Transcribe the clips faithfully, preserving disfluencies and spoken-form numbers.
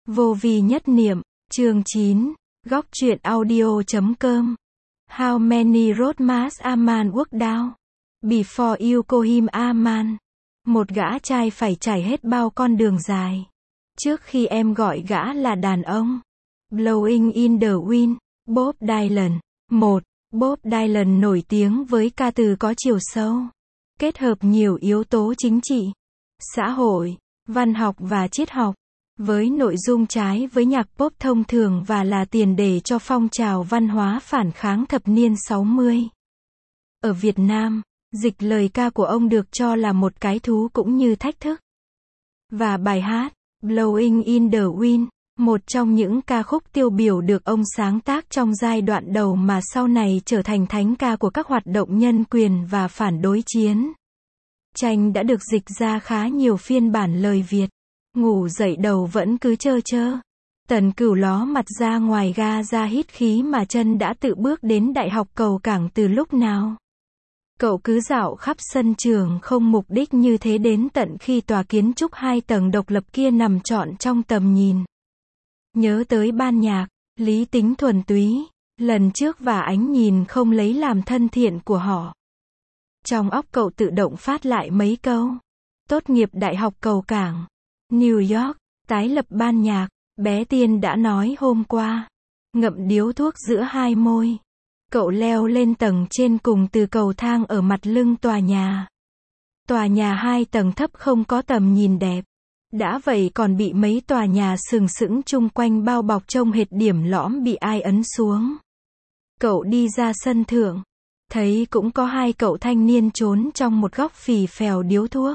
Vô vi nhất niệm, chương chín, góc truyện audio.com. How many road must a man walk down before you call him a man? Một gã trai phải trải hết bao con đường dài trước khi em gọi gã là đàn ông. Blowing in the wind, Bob Dylan. một. Bob Dylan nổi tiếng với ca từ có chiều sâu, kết hợp nhiều yếu tố chính trị, xã hội, văn học và triết học, với nội dung trái với nhạc pop thông thường và là tiền đề cho phong trào văn hóa phản kháng thập niên sáu mươi. Ở Việt Nam, dịch lời ca của ông được cho là một cái thú cũng như thách thức. Và bài hát, Blowing in the Wind, một trong những ca khúc tiêu biểu được ông sáng tác trong giai đoạn đầu mà sau này trở thành thánh ca của các hoạt động nhân quyền và phản đối chiến tranh đã được dịch ra khá nhiều phiên bản lời Việt. Ngủ dậy đầu vẫn cứ chơ chơ. Tần Cửu ló mặt ra ngoài ga ra hít khí mà chân đã tự bước đến Đại học Cầu Cảng từ lúc nào. Cậu cứ dạo khắp sân trường không mục đích như thế đến tận khi tòa kiến trúc hai tầng độc lập kia nằm trọn trong tầm nhìn. Nhớ tới ban nhạc, lý tính thuần túy, lần trước và ánh nhìn không lấy làm thân thiện của họ. Trong óc cậu tự động phát lại mấy câu. Tốt nghiệp Đại học Cầu Cảng, New York, tái lập ban nhạc, bé Tiên đã nói hôm qua. Ngậm điếu thuốc giữa hai môi. Cậu leo lên tầng trên cùng từ cầu thang ở mặt lưng tòa nhà. Tòa nhà hai tầng thấp không có tầm nhìn đẹp. Đã vậy còn bị mấy tòa nhà sừng sững chung quanh bao bọc trông hệt điểm lõm bị ai ấn xuống. Cậu đi ra sân thượng. Thấy cũng có hai cậu thanh niên trốn trong một góc phì phèo điếu thuốc.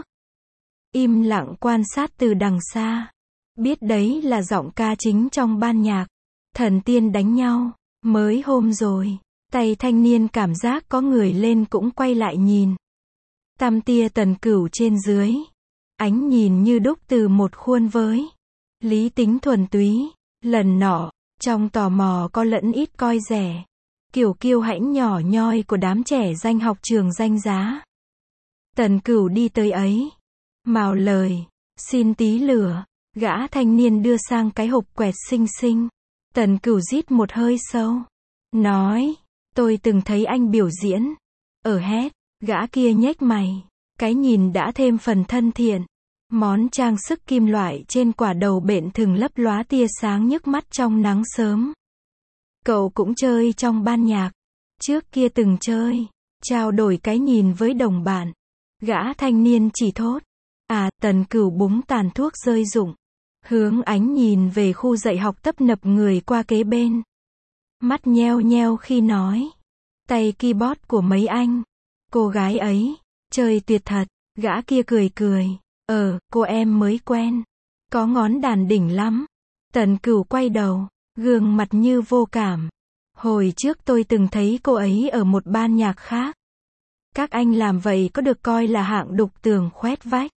Im lặng quan sát từ đằng xa. Biết đấy là giọng ca chính trong ban nhạc. Thần tiên đánh nhau. Mới hôm rồi. Tay thanh niên cảm giác có người lên cũng quay lại nhìn. Tăm tia Tần Cửu trên dưới. Ánh nhìn như đúc từ một khuôn với. Lý tính thuần túy. Lần nọ, trong tò mò có lẫn ít coi rẻ. Kiểu kiêu hãnh nhỏ nhoi của đám trẻ danh học trường danh giá. Tần Cửu đi tới ấy. Mào lời. Xin tí lửa. Gã thanh niên đưa sang cái hộp quẹt xinh xinh. Tần Cửu rít một hơi sâu. Nói. Tôi từng thấy anh biểu diễn. Ở hét. Gã kia nhếch mày. Cái nhìn đã thêm phần thân thiện. Món trang sức kim loại trên quả đầu bện thừng lấp lóa tia sáng nhức mắt trong nắng sớm. Cậu cũng chơi trong ban nhạc. Trước kia từng chơi. Trao đổi cái nhìn với đồng bạn. Gã thanh niên chỉ thốt. À, Tần Cửu búng tàn thuốc rơi rụng. Hướng ánh nhìn về khu dạy học tấp nập người qua kế bên. Mắt nheo nheo khi nói. Tay keyboard của mấy anh. Cô gái ấy. Chơi tuyệt thật. Gã kia cười cười. Ờ, cô em mới quen. Có ngón đàn đỉnh lắm. Tần Cửu quay đầu. Gương mặt như vô cảm. Hồi trước tôi từng thấy cô ấy ở một ban nhạc khác. Các anh làm vậy có được coi là hạng đục tường khoét vách.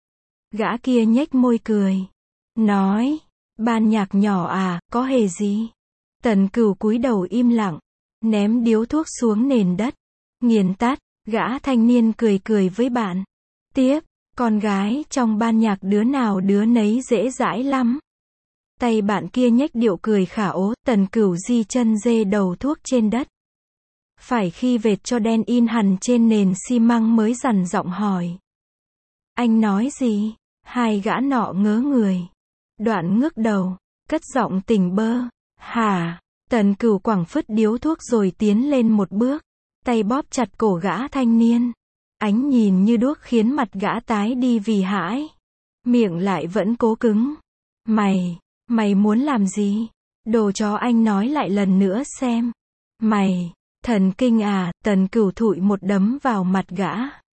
Gã kia nhếch môi cười. Nói. Ban nhạc nhỏ à, có hề gì. Tần Cửu cúi đầu im lặng. Ném điếu thuốc xuống nền đất. Nghiền tắt. Gã thanh niên cười cười với bạn. Tiếp. Con gái trong ban nhạc đứa nào đứa nấy dễ dãi lắm. Tay bạn kia nhếch điệu cười khả ố. Tần Cửu di chân dê đầu thuốc trên đất. Phải khi vệt cho đen in hẳn trên nền xi măng mới dằn giọng hỏi. Anh nói gì? Hai gã nọ ngớ người. Đoạn ngước đầu. Cất giọng tỉnh bơ. Hả? Tần Cửu quẳng phứt điếu thuốc rồi tiến lên một bước. Tay bóp chặt cổ gã thanh niên. Ánh nhìn như đuốc khiến mặt gã tái đi vì hãi. Miệng lại vẫn cố cứng. Mày, mày muốn làm gì? Đồ chó, anh nói lại lần nữa xem. Mày, thần kinh à? Tần Cửu thụi một đấm vào mặt gã.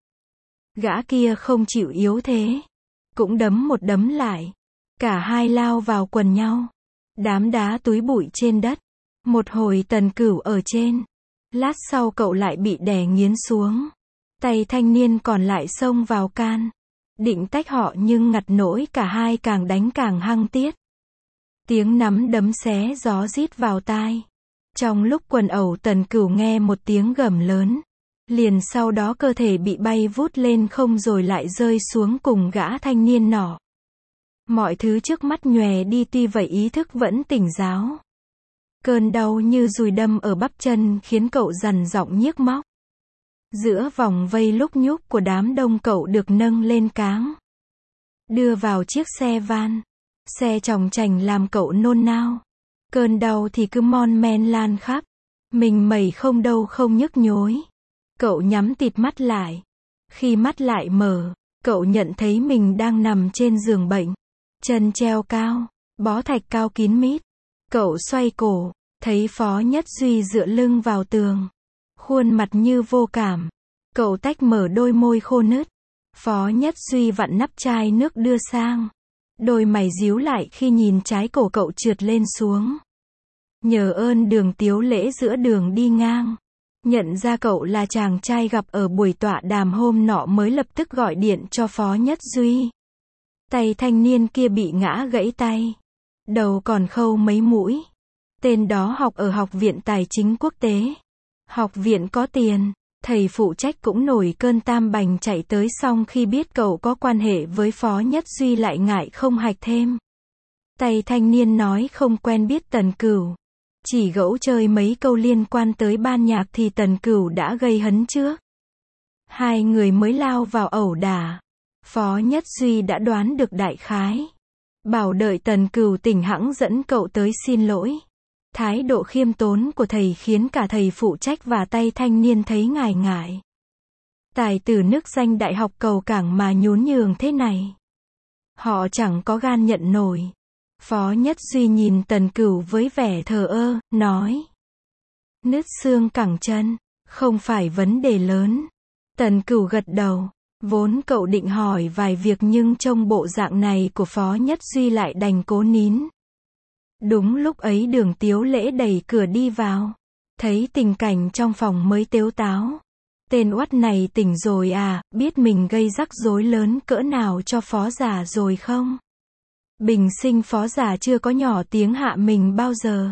Gã kia không chịu yếu thế. Cũng đấm một đấm lại. Cả hai lao vào quần nhau. Đám đá túi bụi trên đất. Một hồi Tần Cửu ở trên. Lát sau cậu lại bị đè nghiến xuống. Tay thanh niên còn lại xông vào can. Định tách họ nhưng ngặt nỗi cả hai càng đánh càng hăng tiết. Tiếng nắm đấm xé gió rít vào tai. Trong lúc quần ẩu Tần Cửu nghe một tiếng gầm lớn. Liền sau đó cơ thể bị bay vút lên không rồi lại rơi xuống cùng gã thanh niên nọ. Mọi thứ trước mắt nhòe đi tuy vậy ý thức vẫn tỉnh giáo. Cơn đau như dùi đâm ở bắp chân khiến cậu dằn giọng nhiếc móc. Giữa vòng vây lúc nhúc của đám đông cậu được nâng lên cáng. Đưa vào chiếc xe van. Xe chòng chành làm cậu nôn nao. Cơn đau thì cứ mon men lan khắp. Mình mẩy không đâu không nhức nhối. Cậu nhắm tịt mắt lại. Khi mắt lại mở, cậu nhận thấy mình đang nằm trên giường bệnh. Chân treo cao, bó thạch cao kín mít. Cậu xoay cổ, thấy Phó Nhất Duy dựa lưng vào tường. Khuôn mặt như vô cảm. Cậu tách mở đôi môi khô nứt. Phó Nhất Duy vặn nắp chai nước đưa sang. Đôi mày díu lại khi nhìn trái cổ cậu trượt lên xuống. Nhờ ơn Đường Tiếu Lễ giữa đường đi ngang. Nhận ra cậu là chàng trai gặp ở buổi tọa đàm hôm nọ mới lập tức gọi điện cho Phó Nhất Duy. Tay thanh niên kia bị ngã gãy tay. Đầu còn khâu mấy mũi. Tên đó học ở Học viện Tài chính Quốc tế. Học viện có tiền. Thầy phụ trách cũng nổi cơn tam bành chạy tới, xong khi biết cậu có quan hệ với Phó Nhất Duy lại ngại không hạch thêm. Tay thanh niên nói không quen biết Tần Cửu. Chỉ gẫu chơi mấy câu liên quan tới ban nhạc thì Tần Cửu đã gây hấn trước. Hai người mới lao vào ẩu đả. Phó Nhất Duy đã đoán được đại khái. Bảo đợi Tần Cửu tỉnh hẵng dẫn cậu tới xin lỗi. Thái độ khiêm tốn của thầy khiến cả thầy phụ trách và tay thanh niên thấy ngại ngại. Tài tử nức danh Đại học Cầu Cảng mà nhún nhường thế này. Họ chẳng có gan nhận nổi. Phó Nhất Duy nhìn Tần Cửu với vẻ thờ ơ, nói. Nứt xương cẳng chân, không phải vấn đề lớn. Tần Cửu gật đầu. Vốn cậu định hỏi vài việc nhưng trông bộ dạng này của Phó Nhất Duy lại đành cố nín. Đúng lúc ấy Đường Tiếu Lễ đẩy cửa đi vào. Thấy tình cảnh trong phòng mới tếu táo. Tên oắt này tỉnh rồi à, biết mình gây rắc rối lớn cỡ nào cho Phó già rồi không? Bình sinh Phó già chưa có nhỏ tiếng hạ mình bao giờ.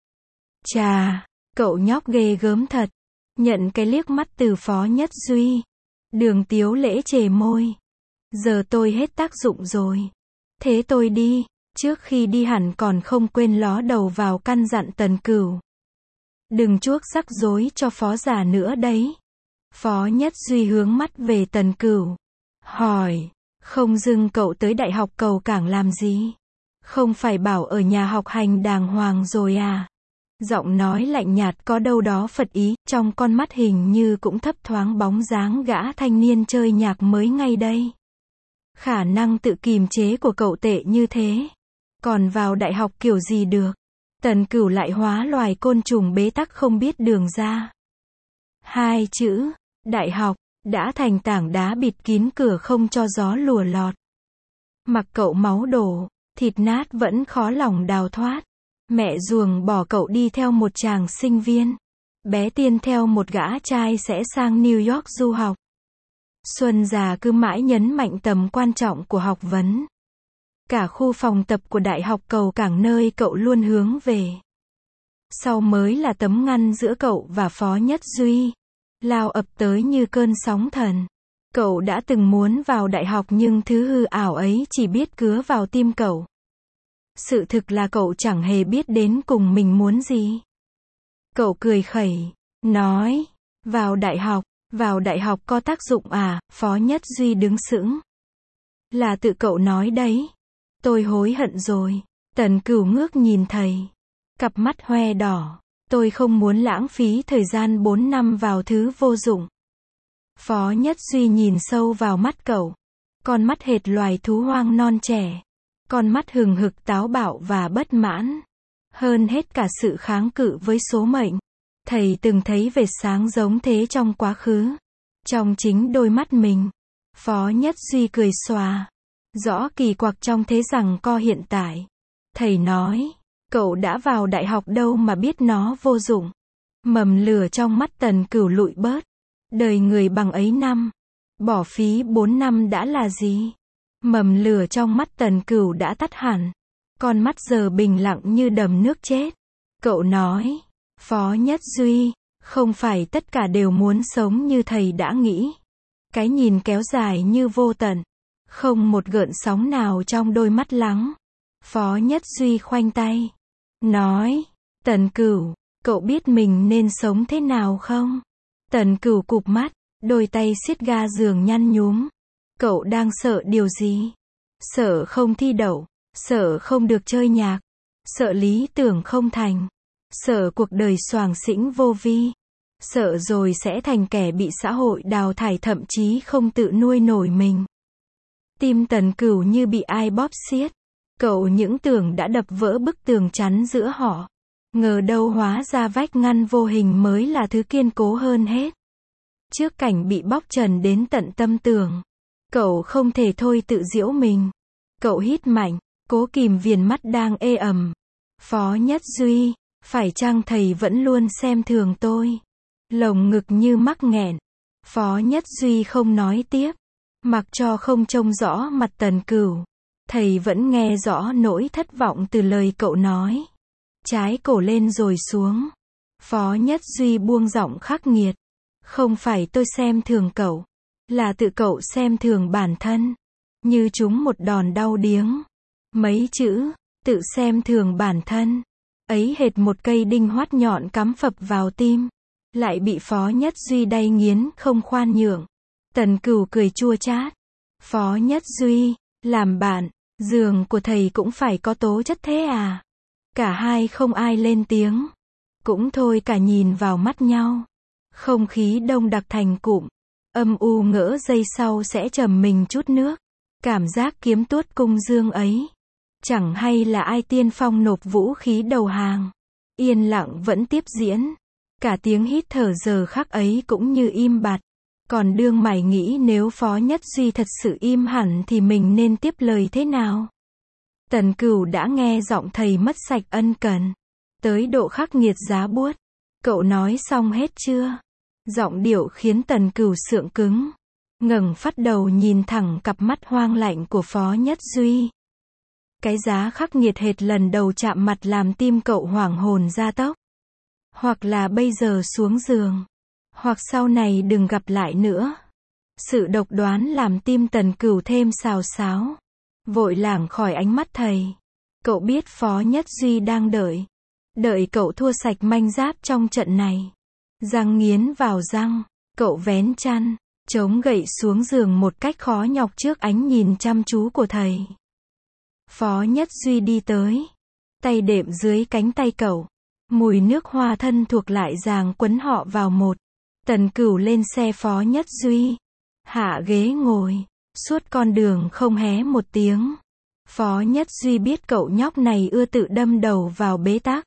Chà, cậu nhóc ghê gớm thật. Nhận cái liếc mắt từ Phó Nhất Duy. Đường Tiếu Lễ chề môi. Giờ tôi hết tác dụng rồi. Thế tôi đi. Trước khi đi hẳn còn không quên ló đầu vào căn dặn Tần Cửu. Đừng chuốc rắc rối cho Phó già nữa đấy. Phó Nhất Duy hướng mắt về Tần Cửu. Hỏi, không dưng cậu tới Đại học Cầu Cảng làm gì? Không phải bảo ở nhà học hành đàng hoàng rồi à? Giọng nói lạnh nhạt có đâu đó phật ý, trong con mắt hình như cũng thấp thoáng bóng dáng gã thanh niên chơi nhạc mới ngay đây. Khả năng tự kìm chế của cậu tệ như thế. Còn vào đại học kiểu gì được? Tần Cửu lại hóa loài côn trùng bế tắc không biết đường ra. Hai chữ, đại học, đã thành tảng đá bịt kín cửa không cho gió lùa lọt. Mặc cậu máu đổ, thịt nát vẫn khó lòng đào thoát. Mẹ ruồng bỏ cậu đi theo một chàng sinh viên. Bé Tiên theo một gã trai sẽ sang New York du học. Xuân già cứ mãi nhấn mạnh tầm quan trọng của học vấn. Cả khu phòng tập của Đại học Cầu Cảng nơi cậu luôn hướng về. Sau mới là tấm ngăn giữa cậu và Phó Nhất Duy. Lao ập tới như cơn sóng thần. Cậu đã từng muốn vào đại học nhưng thứ hư ảo ấy chỉ biết cứa vào tim cậu. Sự thực là cậu chẳng hề biết đến cùng mình muốn gì. Cậu cười khẩy, nói, vào đại học, vào đại học có tác dụng à? Phó Nhất Duy đứng sững. Là tự cậu nói đấy. Tôi hối hận rồi. Tần Cửu ngước nhìn thầy. Cặp mắt hoe đỏ. Tôi không muốn lãng phí thời gian bốn năm vào thứ vô dụng. Phó Nhất Duy nhìn sâu vào mắt cậu. Con mắt hệt loài thú hoang non trẻ. Con mắt hừng hực táo bạo và bất mãn. Hơn hết cả sự kháng cự với số mệnh. Thầy từng thấy vệt sáng giống thế trong quá khứ. Trong chính đôi mắt mình. Phó Nhất Duy cười xòa. Rõ kỳ quặc trong thế rằng co hiện tại. Thầy nói, cậu đã vào đại học đâu mà biết nó vô dụng. Mầm lửa trong mắt Tần Cửu lụi bớt. Đời người bằng ấy năm. Bỏ phí bốn năm đã là gì? Mầm lửa trong mắt Tần Cửu đã tắt hẳn. Con mắt giờ bình lặng như đầm nước chết. Cậu nói, Phó Nhất Duy, không phải tất cả đều muốn sống như thầy đã nghĩ. Cái nhìn kéo dài như vô tận. Không một gợn sóng nào trong đôi mắt lắng. Phó Nhất Duy khoanh tay. Nói, Tần Cửu, cậu biết mình nên sống thế nào không? Tần Cửu cụp mắt, đôi tay siết ga giường nhăn nhúm. Cậu đang sợ điều gì? Sợ không thi đậu, sợ không được chơi nhạc, sợ lý tưởng không thành, sợ cuộc đời xoàng xĩnh vô vi, sợ rồi sẽ thành kẻ bị xã hội đào thải thậm chí không tự nuôi nổi mình. Tim Tần Cửu như bị ai bóp xiết. Cậu những tưởng đã đập vỡ bức tường chắn giữa họ. Ngờ đâu hóa ra vách ngăn vô hình mới là thứ kiên cố hơn hết. Trước cảnh bị bóc trần đến tận tâm tường, cậu không thể thôi tự giễu mình. Cậu hít mạnh, cố kìm viền mắt đang ê ẩm. Phó Nhất Duy, phải chăng thầy vẫn luôn xem thường tôi? Lồng ngực như mắc nghẹn. Phó Nhất Duy không nói tiếp. Mặc cho không trông rõ mặt Tần Cửu, thầy vẫn nghe rõ nỗi thất vọng từ lời cậu nói. Trái cổ lên rồi xuống. Phó Nhất Duy buông giọng khắc nghiệt. Không phải tôi xem thường cậu, là tự cậu xem thường bản thân. Như trúng một đòn đau điếng. Mấy chữ, tự xem thường bản thân, ấy hệt một cây đinh hoắt nhọn cắm phập vào tim. Lại bị Phó Nhất Duy đay nghiến không khoan nhượng. Tần Cửu cười chua chát. Phó Nhất Duy, làm bạn, giường của thầy cũng phải có tố chất thế à? Cả hai không ai lên tiếng. Cũng thôi cả nhìn vào mắt nhau. Không khí đông đặc thành cụm. Âm u ngỡ giây sau sẽ trầm mình chút nước. Cảm giác kiếm tuốt cung dương ấy. Chẳng hay là ai tiên phong nộp vũ khí đầu hàng. Yên lặng vẫn tiếp diễn. Cả tiếng hít thở giờ khắc ấy cũng như im bặt. Còn đương mày nghĩ nếu Phó Nhất Duy thật sự im hẳn thì mình nên tiếp lời thế nào? Tần Cửu đã nghe giọng thầy mất sạch ân cần. Tới độ khắc nghiệt giá buốt. Cậu nói xong hết chưa? Giọng điệu khiến Tần Cửu sượng cứng. Ngẩng phát đầu nhìn thẳng cặp mắt hoang lạnh của Phó Nhất Duy. Cái giá khắc nghiệt hệt lần đầu chạm mặt làm tim cậu hoảng hồn ra tốc. Hoặc là bây giờ xuống giường. Hoặc sau này đừng gặp lại nữa. Sự độc đoán làm tim Tần Cửu thêm xào xáo. Vội lảng khỏi ánh mắt thầy. Cậu biết Phó Nhất Duy đang đợi. Đợi cậu thua sạch manh giáp trong trận này. Răng nghiến vào răng. Cậu vén chăn, chống gậy xuống giường một cách khó nhọc trước ánh nhìn chăm chú của thầy. Phó Nhất Duy đi tới. Tay đệm dưới cánh tay cậu. Mùi nước hoa thân thuộc lại ràng quấn họ vào một. Tần Cửu lên xe Phó Nhất Duy. Hạ ghế ngồi. Suốt con đường không hé một tiếng. Phó Nhất Duy biết cậu nhóc này ưa tự đâm đầu vào bế tắc.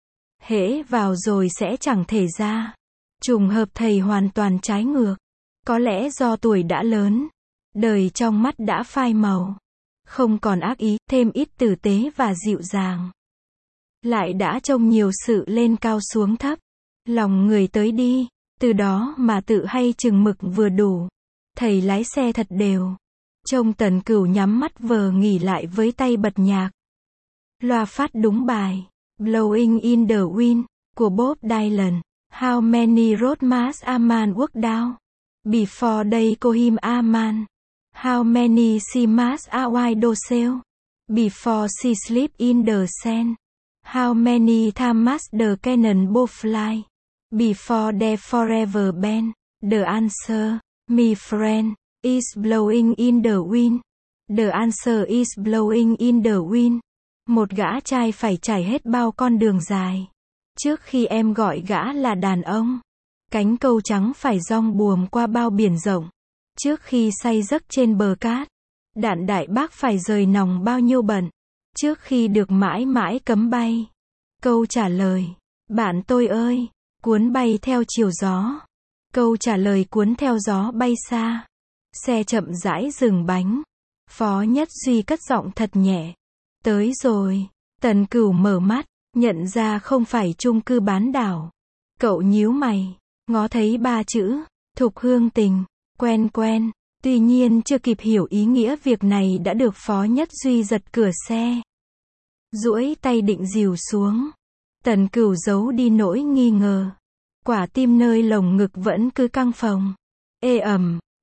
Hễ vào rồi sẽ chẳng thể ra. Trùng hợp thầy hoàn toàn trái ngược. Có lẽ do tuổi đã lớn. Đời trong mắt đã phai màu. Không còn ác ý, thêm ít tử tế và dịu dàng. Lại đã trông nhiều sự lên cao xuống thấp. Lòng người tới đi. Từ đó mà tự hay chừng mực vừa đủ. Thầy lái xe thật đều. Trông Tần Cửu nhắm mắt vờ nghỉ lại với tay bật nhạc. Loa phát đúng bài. Blowing in the Wind của Bob Dylan. How many road must a man walk down before they call him a man? How many she must a widow sail before she sleep in the sand? How many times must the cannonball fly before they forever bend? The answer, my friend, is blowing in the wind. The answer is blowing in the wind. Một gã trai phải trải hết bao con đường dài. Trước khi em gọi gã là đàn ông. Cánh câu trắng phải dong buồm qua bao biển rộng. Trước khi say giấc trên bờ cát. Đạn đại bác phải rời nòng bao nhiêu bận. Trước khi được mãi mãi cấm bay. Câu trả lời. Bạn tôi ơi. Cuốn bay theo chiều gió. Câu trả lời cuốn theo gió bay xa. Xe chậm rãi dừng bánh. Phó Nhất Duy cất giọng thật nhẹ. Tới rồi. Tần Cửu mở mắt. Nhận ra không phải chung cư bán đảo. Cậu nhíu mày. Ngó thấy ba chữ. Thục Hương Tình. Quen quen. Tuy nhiên chưa kịp hiểu ý nghĩa việc này đã được Phó Nhất Duy giật cửa xe. Duỗi tay định dìu xuống. Tần Cửu giấu đi nỗi nghi ngờ. Quả tim nơi lồng ngực vẫn cứ căng phồng. Ê ẩm.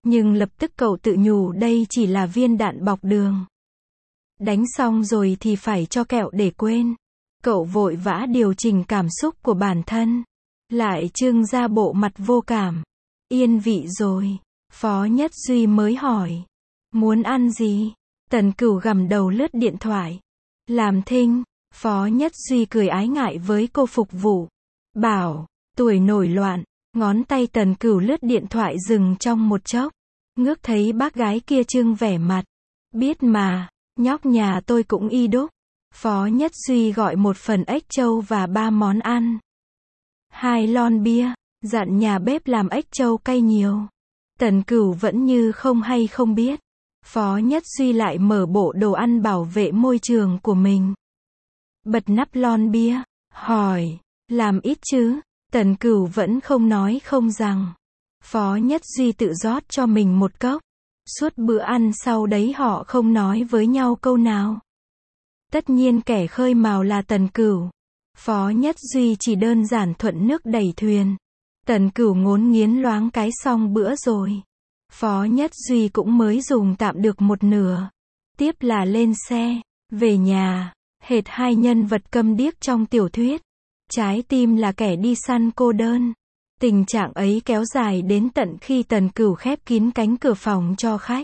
Nhưng lập tức cậu tự nhủ đây chỉ là viên đạn bọc đường. Đánh xong rồi thì phải cho kẹo để quên. Cậu vội vã điều chỉnh cảm xúc của bản thân. Lại trưng ra bộ mặt vô cảm. Yên vị rồi. Phó Nhất Duy mới hỏi. Muốn ăn gì? Tần Cửu gằm đầu lướt điện thoại. Làm thinh. Phó Nhất Duy cười ái ngại với cô phục vụ. Bảo, tuổi nổi loạn. Ngón tay Tần Cửu lướt điện thoại dừng trong một chốc. Ngước thấy bác gái kia trưng vẻ mặt. Biết mà, nhóc nhà tôi cũng y đúc. Phó Nhất Duy gọi một phần ếch trâu và ba món ăn. Hai lon bia, dặn nhà bếp làm ếch trâu cay nhiều. Tần Cửu vẫn như không hay không biết. Phó Nhất Duy lại mở bộ đồ ăn bảo vệ môi trường của mình. Bật nắp lon bia, hỏi, làm ít chứ? Tần Cửu vẫn không nói không rằng. Phó Nhất Duy tự rót cho mình một cốc. Suốt bữa ăn sau đấy họ không nói với nhau câu nào. Tất nhiên kẻ khơi mào là Tần Cửu. Phó Nhất Duy chỉ đơn giản thuận nước đẩy thuyền. Tần Cửu ngốn nghiến loáng cái xong bữa rồi. Phó Nhất Duy cũng mới dùng tạm được một nửa. Tiếp là lên xe, về nhà, hệt hai nhân vật câm điếc trong tiểu thuyết. Trái tim là kẻ đi săn cô đơn. Tình trạng ấy kéo dài đến tận khi Tần Cửu khép kín cánh cửa phòng cho khách.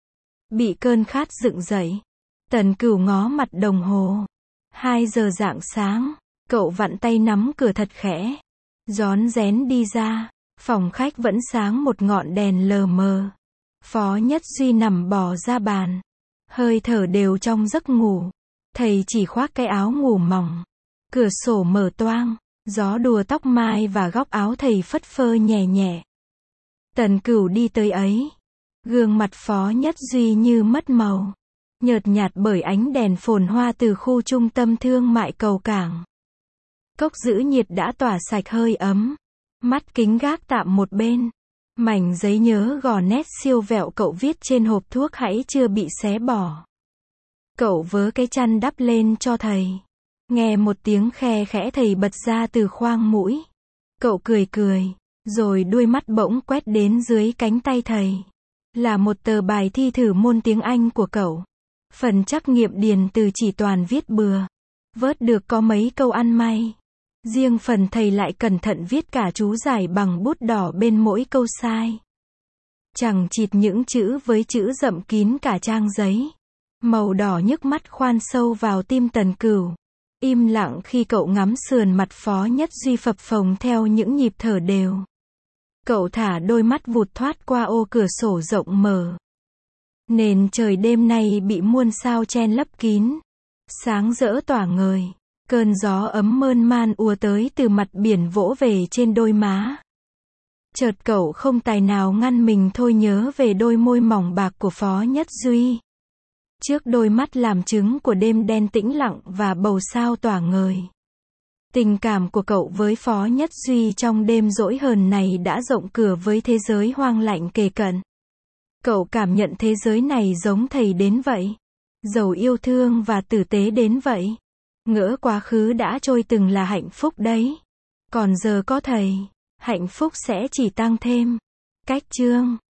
Bị cơn khát dựng dậy. Tần Cửu ngó mặt đồng hồ. Hai giờ rạng sáng, cậu vặn tay nắm cửa thật khẽ. Rón rén đi ra, phòng khách vẫn sáng một ngọn đèn lờ mờ. Phó Nhất Duy nằm bò ra bàn. Hơi thở đều trong giấc ngủ. Thầy chỉ khoác cái áo ngủ mỏng. Cửa sổ mở toang, gió đùa tóc mai và góc áo thầy phất phơ nhẹ nhẹ. Tần Cửu đi tới ấy. Gương mặt Phó Nhất Duy như mất màu. Nhợt nhạt bởi ánh đèn phồn hoa từ khu trung tâm thương mại cầu cảng. Cốc giữ nhiệt đã tỏa sạch hơi ấm. Mắt kính gác tạm một bên. Mảnh giấy nhớ gò nét siêu vẹo cậu viết trên hộp thuốc hãy chưa bị xé bỏ. Cậu vớ cái chăn đắp lên cho thầy. Nghe một tiếng khe khẽ thầy bật ra từ khoang mũi. Cậu cười cười, rồi đuôi mắt bỗng quét đến dưới cánh tay thầy. Là một tờ bài thi thử môn tiếng Anh của cậu. Phần trắc nghiệm điền từ chỉ toàn viết bừa. Vớt được có mấy câu ăn may. Riêng phần thầy lại cẩn thận viết cả chú giải bằng bút đỏ bên mỗi câu sai. Chẳng chịt những chữ với chữ rậm kín cả trang giấy. Màu đỏ nhức mắt khoan sâu vào tim Tần Cửu. Im lặng khi cậu ngắm sườn mặt Phó Nhất Duy phập phồng theo những nhịp thở đều. Cậu thả đôi mắt vụt thoát qua ô cửa sổ rộng mở. Nền trời đêm nay bị muôn sao chen lấp kín. Sáng rỡ tỏa ngời. Cơn gió ấm mơn man ùa tới từ mặt biển vỗ về trên đôi má. Chợt cậu không tài nào ngăn mình thôi nhớ về đôi môi mỏng bạc của Phó Nhất Duy. Trước đôi mắt làm chứng của đêm đen tĩnh lặng và bầu sao tỏa ngời. Tình cảm của cậu với Phó Nhất Duy trong đêm dỗi hờn này đã rộng cửa với thế giới hoang lạnh kề cận. Cậu cảm nhận thế giới này giống thầy đến vậy. Giàu yêu thương và tử tế đến vậy. Ngỡ quá khứ đã trôi từng là hạnh phúc đấy. Còn giờ có thầy, hạnh phúc sẽ chỉ tăng thêm. Cách chương